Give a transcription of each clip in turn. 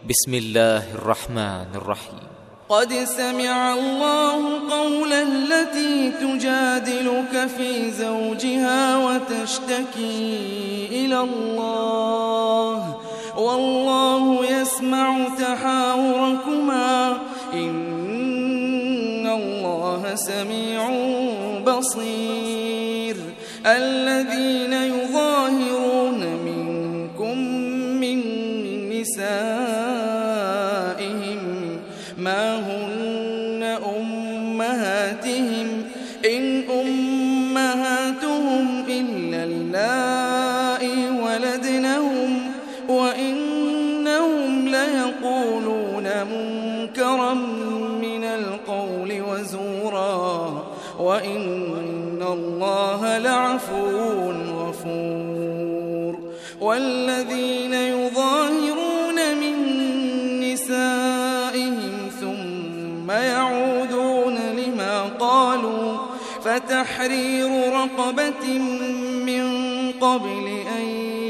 بسم الله الرحمن الرحيم. قد سمع الله قول التي تجادلك في زوجها وتشتكي إلى الله والله يسمع تحاوركما إن الله سميع بصير. الذين يظاهرون منكم من نسائهم ما هن أمهاتهم إن أمهاتهم إلا اللائي ولدنهم وإنهم ليقولون منكرا من القول وزورا وإن الله لعفو غفور. والذين يظاهرون من نسائهم ثم يعودون لما قالوا فتحرير رقبة من قبل أن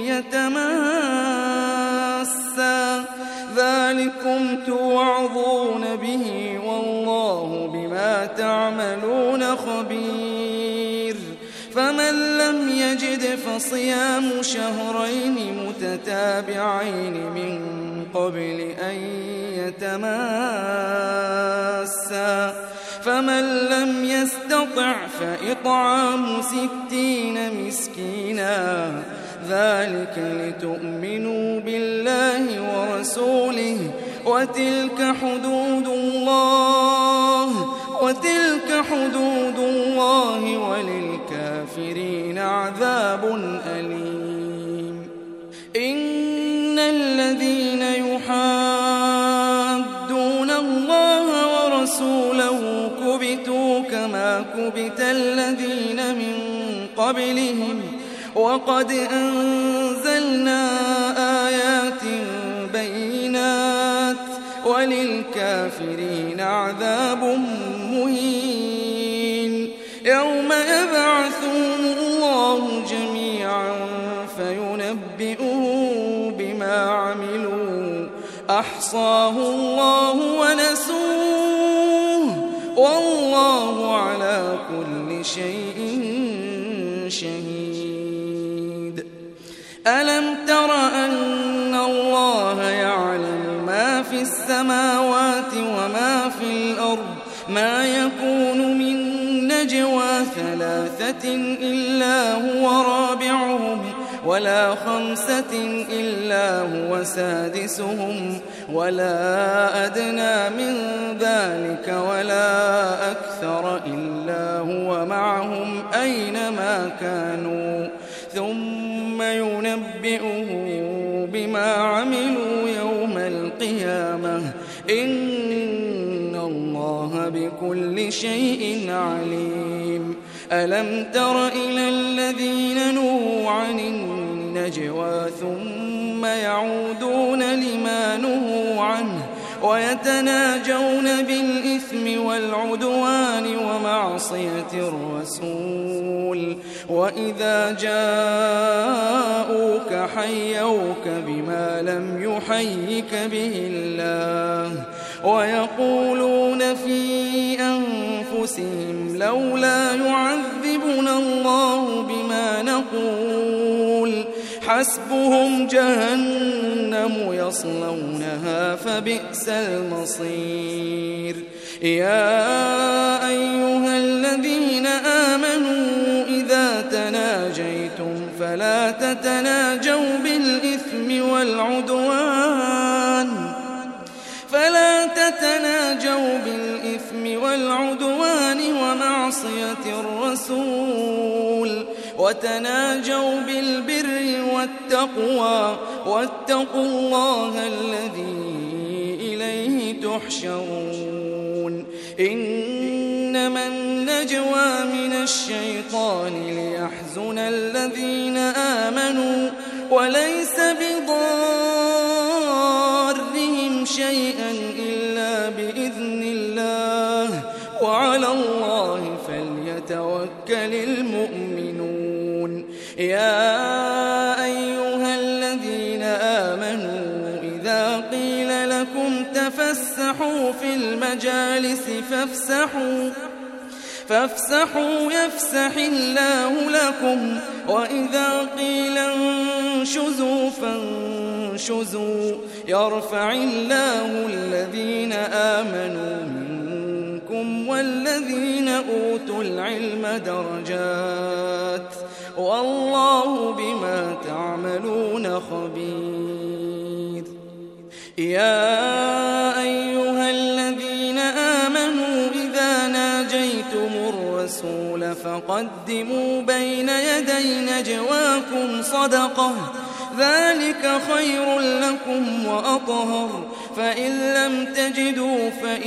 يتماسا ذلكم توعظون به والله بما تعملون خبير. فمن لم يجد فصيام شهرين متتابعين من قبل أن يتماسا فمن لم يستطع فإطعام 60 مسكينا ذلك لتؤمنوا بالله ورسوله وتلك حدود الله وللكافرين عذاب أليم. إن الذين يحادون الله ورسوله كبتوا كما كبت الذين من قبلهم وقد أنزلنا آيات بينات وللكافرين عذاب مهين. يوم يبعثهم الله جميعا فينبئهم بما عملوا أحصاه الله ونسوه والله على كل شيء شهيد. ألم تر أن الله يعلم ما في السماوات وما في الأرض ما يكون من نجوى 3 إلا هو رابعهم ولا 5 إلا هو سادسهم ولا أدنى من ذلك ولا أكثر إلا هو معهم أينما كانوا ثم ينبئهم بما عملوا يوم القيامة إن الله بكل شيء عليم. ألم تر إلى الذين نهوا عن النجوى ثم يعودون لما نهوا عنه ويتناجون بالإثم والعدوان ومعصية الرسول وإذا جاءوك حيوك بما لم يحيك به الله ويقولون في أنفسهم لولا يعذبنا الله بما نقول حسبهم جهنم يصلونها فبئس المصير. يا أيها الذين آمنوا إذا تناجيتم فلا تتناجوا بالإثم والعدوان ومعصية الرسول وتناجوا بالبر والتقوى واتقوا الله الذي إليه تحشرون. إنما النجوى من الشيطان ليحزن الذين آمنوا وليس بضارهم شيئا إلا بإذن الله وعلى الله فليتوكل المؤمنون. يا أيها الذين آمنوا إذا قيل لكم تفسحوا في المجالس فافسحوا يفسح الله لكم وإذا قيل انشزوا فانشزوا يرفع الله الذين آمنوا منكم والذين أوتوا العلم درجات والله بما تعملون خبير. يا أيها الذين آمنوا إذا ناجيتم الرسول فقدموا بين يدي نجواكم صدقة ذلك خير لكم وأطهر فإن لم تجدوا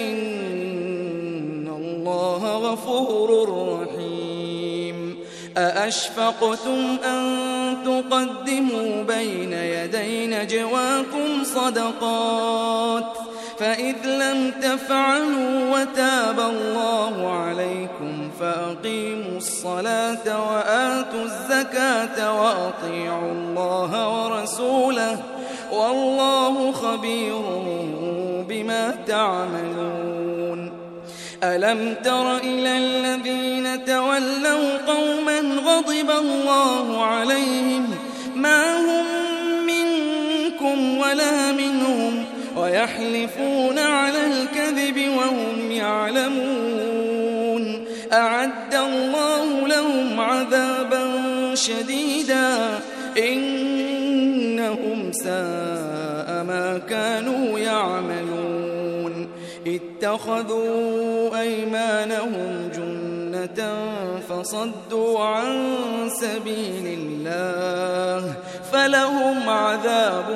فإن الله غفور رحيم. أأشفقتم أن تقدموا بين يدي نجواكم صدقات فإذ لم تفعلوا وتاب الله عليكم فأقيموا الصلاة وآتوا الزكاة وأطيعوا الله ورسوله والله خبير بما تعملون. ألم تر إلى الذين تولوا قوما غضب الله عليهم ما هم منكم ولا منهم ويحلفون على الكذب وهم يعلمون أعد الله لهم عذابا شديدا إنهم ساء ما كانوا يعملون. اتخذوا أيمانهم جنة فصدوا عن سبيل الله فلهم عذاب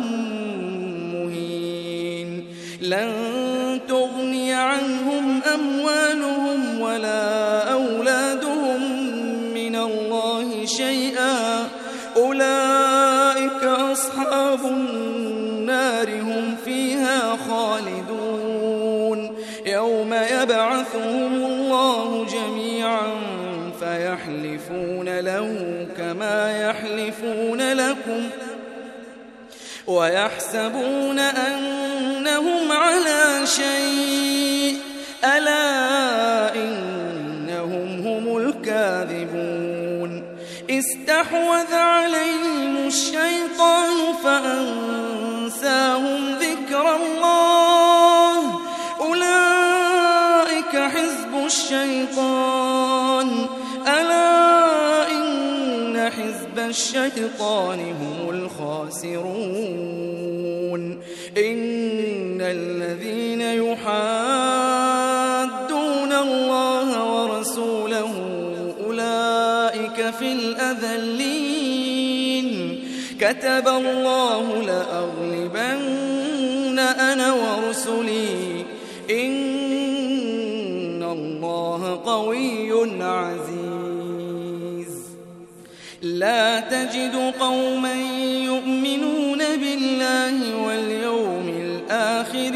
مهين. لن تغني عنهم أموالهم ولا أولادهم من الله شيئا أولئك أصحاب النار هم فيها خالدون. يوم يبعثهم الله جميعا فيحلفون له كما يحلفون لكم ويحسبون أنهم على شيء ألا إنهم هم الكاذبون. استحوذ عليهم الشيطان فأنساهم ذكر الله أولئك حزب الشيطان ألا إن حزب الشيطان هم الخاسرون. إن الذين يحادون الله ورسوله أولئك في الأذلين. كتب الله لأغلبن أنا ورسلي إن الله قوي عزيز. لا تجد قوما يؤمنون بالله واليوم الآخر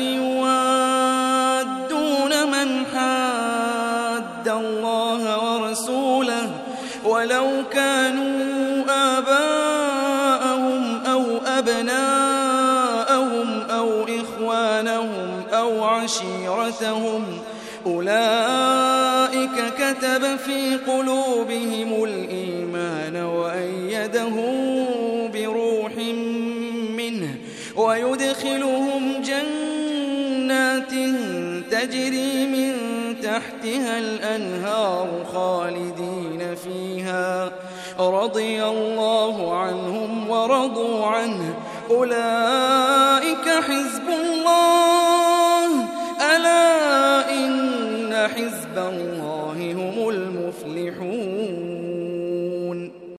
يوادون من حاد الله ورسوله ولو كانوا آباءهم أو أبناءهم أو إخوانهم أو عشيرتهم أولئك كتب في قلوبهم الإيمان وأيدهم بروح منه ويدخلهم جنات تجري من تحتها الأنهار خالدين فيها رضي الله عنهم ورضوا عنه أولئك حزب الله ألا إن حزب الله